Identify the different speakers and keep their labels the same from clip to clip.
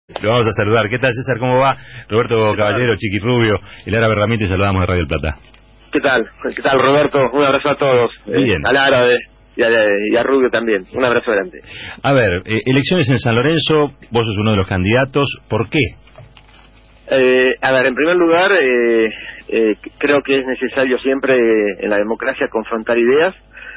Speaker 1: Lo vamos a saludar. ¿Qué tal, César? ¿Cómo va? Roberto Caballero, Chiqui Rubio y Lara Berramín, te saludamos de Radio El Plata.
Speaker 2: ¿Qué tal? ¿Qué tal, Roberto? Un abrazo a todos.
Speaker 1: Bien.
Speaker 2: A Lara y a Rubio también. Un abrazo grande.
Speaker 1: A ver, elecciones en San Lorenzo, vos sos uno de los candidatos. ¿Por qué?
Speaker 2: A ver, en primer lugar, creo que es necesario siempre en la democracia confrontar ideas.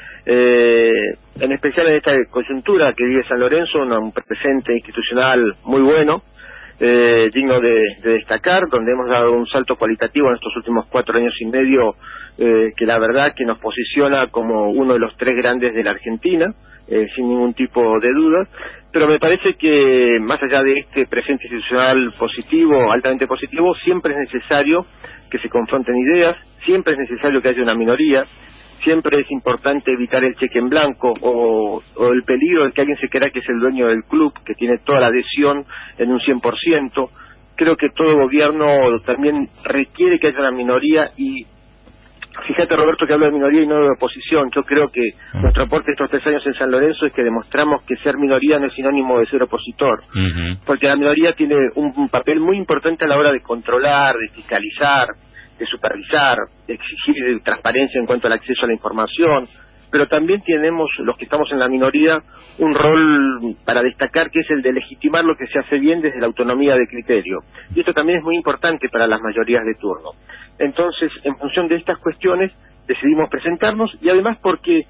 Speaker 2: En especial en esta coyuntura que vive San Lorenzo, un presente institucional muy bueno, digno de destacar, donde hemos dado un salto cualitativo en estos últimos 4 años y medio, que la verdad que nos posiciona como uno de los 3 grandes de la Argentina, sin ningún tipo de duda. Pero me parece que más allá de este presente institucional positivo, altamente positivo, siempre es necesario que se confronten ideas, siempre es necesario que haya una minoría, siempre es importante evitar el cheque en blanco o el peligro de que alguien se crea que es el dueño del club, que tiene toda la adhesión en un 100%. Creo que todo gobierno también requiere que haya una minoría y fíjate, Roberto, que hablo de minoría y no de oposición. Yo creo que nuestro aporte estos 3 años en San Lorenzo es que demostramos que ser minoría no es sinónimo de ser opositor, porque la minoría tiene un papel muy importante a la hora de controlar, de fiscalizar, de supervisar, de exigir transparencia en cuanto al acceso a la información, pero también tenemos, los que estamos en la minoría, un rol para destacar, que es el de legitimar lo que se hace bien desde la autonomía de criterio. Y esto también es muy importante para las mayorías de turno. Entonces, en función de estas cuestiones, decidimos presentarnos, y además porque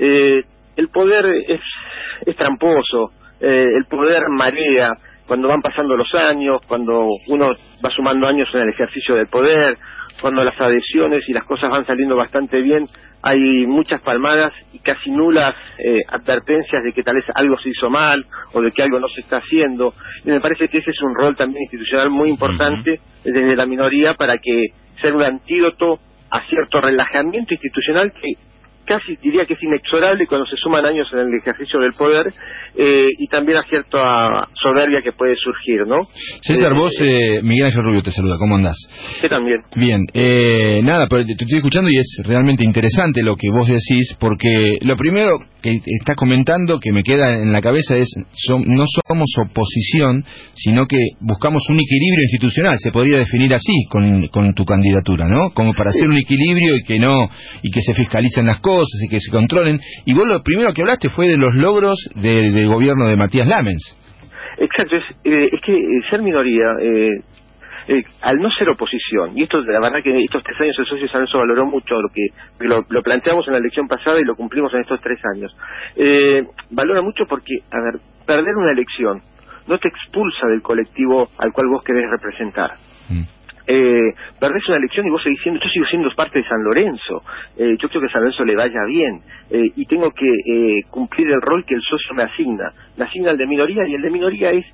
Speaker 2: el poder es tramposo, el poder marea cuando van pasando los años, cuando uno va sumando años en el ejercicio del poder, cuando las adhesiones y las cosas van saliendo bastante bien, hay muchas palmadas y casi nulas advertencias de que tal vez algo se hizo mal o de que algo no se está haciendo. Y me parece que ese es un rol también institucional muy importante desde la minoría para que sea un antídoto a cierto relajamiento institucional que casi diría que es inexorable cuando se suman años en el ejercicio del poder, y también a cierta soberbia que puede surgir, ¿no?
Speaker 3: César, vos, Miguel Ángel Rubio te saluda, ¿cómo andás?
Speaker 2: ¿Qué también?
Speaker 3: Bien, nada, pero te estoy escuchando y es realmente interesante lo que vos decís, porque lo primero que estás comentando que me queda en la cabeza es, no somos oposición, sino que buscamos un equilibrio institucional, se podría definir así con tu candidatura, ¿no? Como para hacer un equilibrio y que se fiscalicen las cosas y que se controlen. Y vos lo primero que hablaste fue de los logros del gobierno de Matías Lamens.
Speaker 2: Exacto, es que ser minoría, al no ser oposición, y esto la verdad que estos 3 años el socio San Lorenzo valoró mucho lo planteamos en la elección pasada y lo cumplimos en estos 3 años, valora mucho porque, a ver, perder una elección no te expulsa del colectivo al cual vos querés representar. Perdés una elección y vos seguís siendo, yo sigo siendo parte de San Lorenzo, yo creo que a San Lorenzo le vaya bien, y tengo que cumplir el rol que el socio me asigna el de minoría, y el de minoría es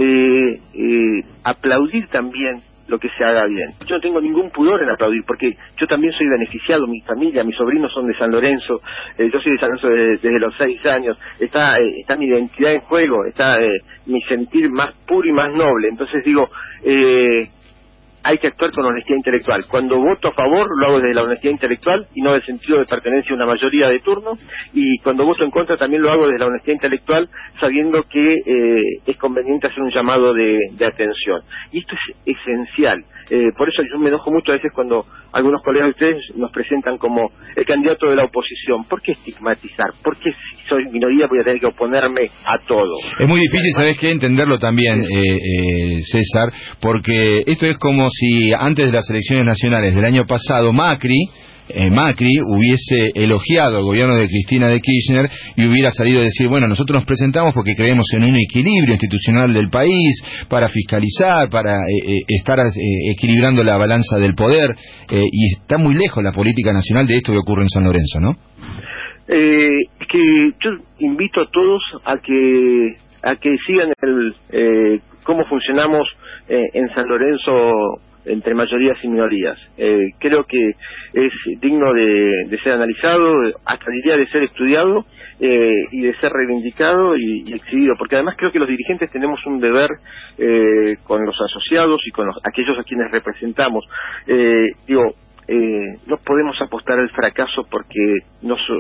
Speaker 2: aplaudir también lo que se haga bien. Yo no tengo ningún pudor en aplaudir, porque yo también soy beneficiado, mi familia, mis sobrinos son de San Lorenzo, yo soy de San Lorenzo desde los 6 años, está mi identidad en juego, está mi sentir más puro y más noble. Entonces digo, hay que actuar con honestidad intelectual. Cuando voto a favor, lo hago desde la honestidad intelectual y no del sentido de pertenencia a una mayoría de turno, y cuando voto en contra también lo hago desde la honestidad intelectual, sabiendo que es conveniente hacer un llamado de atención. Y esto es esencial. Por eso yo me enojo mucho a veces cuando algunos colegas de ustedes nos presentan como el candidato de la oposición. ¿Por qué estigmatizar? ¿Por qué si soy minoría voy a tener que oponerme a todo?
Speaker 3: Es muy difícil, ¿sabés qué? Entenderlo también, César, porque esto es como si antes de las elecciones nacionales del año pasado Macri hubiese elogiado al gobierno de Cristina de Kirchner y hubiera salido a decir, bueno, nosotros nos presentamos porque creemos en un equilibrio institucional del país, para fiscalizar, para estar equilibrando la balanza del poder, y está muy lejos la política nacional de esto que ocurre en San Lorenzo, ¿no?
Speaker 2: Es que yo invito a todos a que sigan cómo funcionamos en San Lorenzo entre mayorías y minorías. Creo que es digno de ser analizado, hasta diría de ser estudiado, y de ser reivindicado y exhibido, porque además creo que los dirigentes tenemos un deber con los asociados y con aquellos a quienes representamos. No podemos apostar al fracaso porque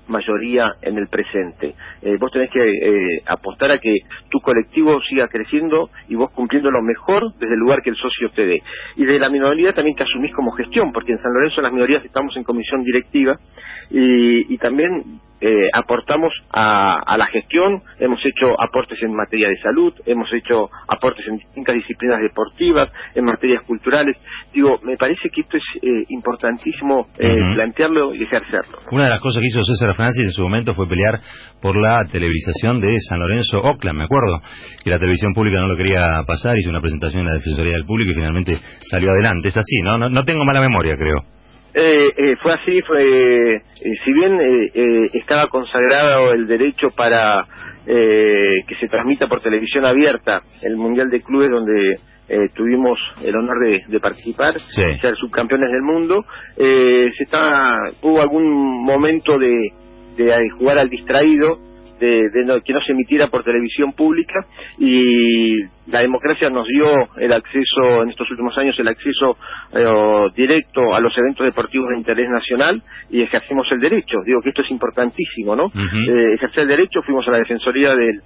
Speaker 2: mayoría en el presente. Vos tenés que apostar a que tu colectivo siga creciendo y vos cumpliendo lo mejor desde el lugar que el socio te dé. Y de la minoría también te asumís como gestión, porque en San Lorenzo las minorías estamos en comisión directiva y también aportamos a la gestión, hemos hecho aportes en materia de salud, hemos hecho aportes en distintas disciplinas deportivas, en materias culturales. Digo, me parece que esto es importantísimo plantearlo y ejercerlo.
Speaker 1: Una de las cosas que hizo César Francis en su momento fue pelear por la televisación de San Lorenzo Oakland, me acuerdo, que la televisión pública no lo quería pasar, hizo una presentación en la Defensoría del Público y finalmente salió adelante. Es así, no tengo mala memoria, creo.
Speaker 2: Fue así, si bien estaba consagrado el derecho para que se transmita por televisión abierta el Mundial de Clubes, donde tuvimos el honor de participar, ser subcampeones del mundo, hubo algún momento de jugar al distraído, que no se emitiera por televisión pública, y la democracia nos dio el acceso, en estos últimos años, el acceso directo a los eventos deportivos de interés nacional, y ejercimos el derecho. Digo que esto es importantísimo, ¿no? Ejercer el derecho, fuimos a la Defensoría del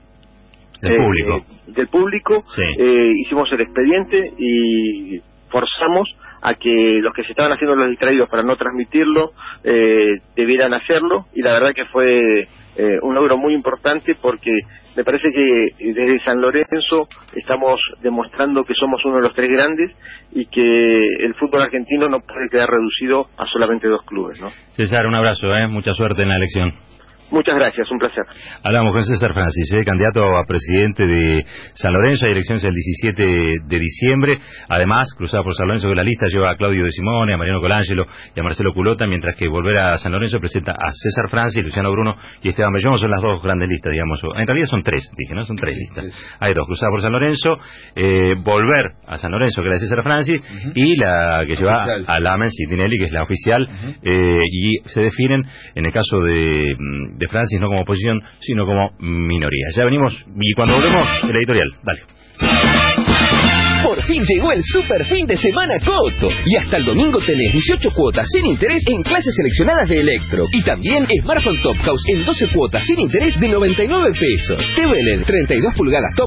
Speaker 2: público, hicimos el expediente y forzamos a que los que se estaban haciendo los distraídos para no transmitirlo debieran hacerlo, y la verdad que fue un logro muy importante, porque me parece que desde San Lorenzo estamos demostrando que somos uno de los tres grandes y que el fútbol argentino no puede quedar reducido a solamente 2 clubes, ¿no?
Speaker 1: César, un abrazo, mucha suerte en la elección.
Speaker 2: Muchas gracias, un placer.
Speaker 1: Hablamos con César Francis, candidato a presidente de San Lorenzo. Hay elecciones el 17 de diciembre. Además, cruzada por San Lorenzo, que la lista lleva a Claudio De Simone, a Mariano Colangelo y a Marcelo Culota, mientras que Volver a San Lorenzo presenta a César Francis, Luciano Bruno y Esteban Bellón. Son las 2 grandes listas, digamos. En realidad son 3, dije, ¿no? Son 3 listas. Hay 2, cruzada por San Lorenzo, Volver a San Lorenzo, que es la de César Francis, y la que lleva a Lamens y Tinelli, que es la oficial, y se definen, en el caso de Francis, no como oposición, sino como minoría. Ya venimos, y cuando volvemos, el editorial. Dale.
Speaker 4: Por fin llegó el super fin de semana Coto. Y hasta el domingo tenés 18 cuotas sin interés en clases seleccionadas de Electro. Y también Smartphone Top House en 12 cuotas sin interés de 99 pesos. TV LED 32 pulgadas Top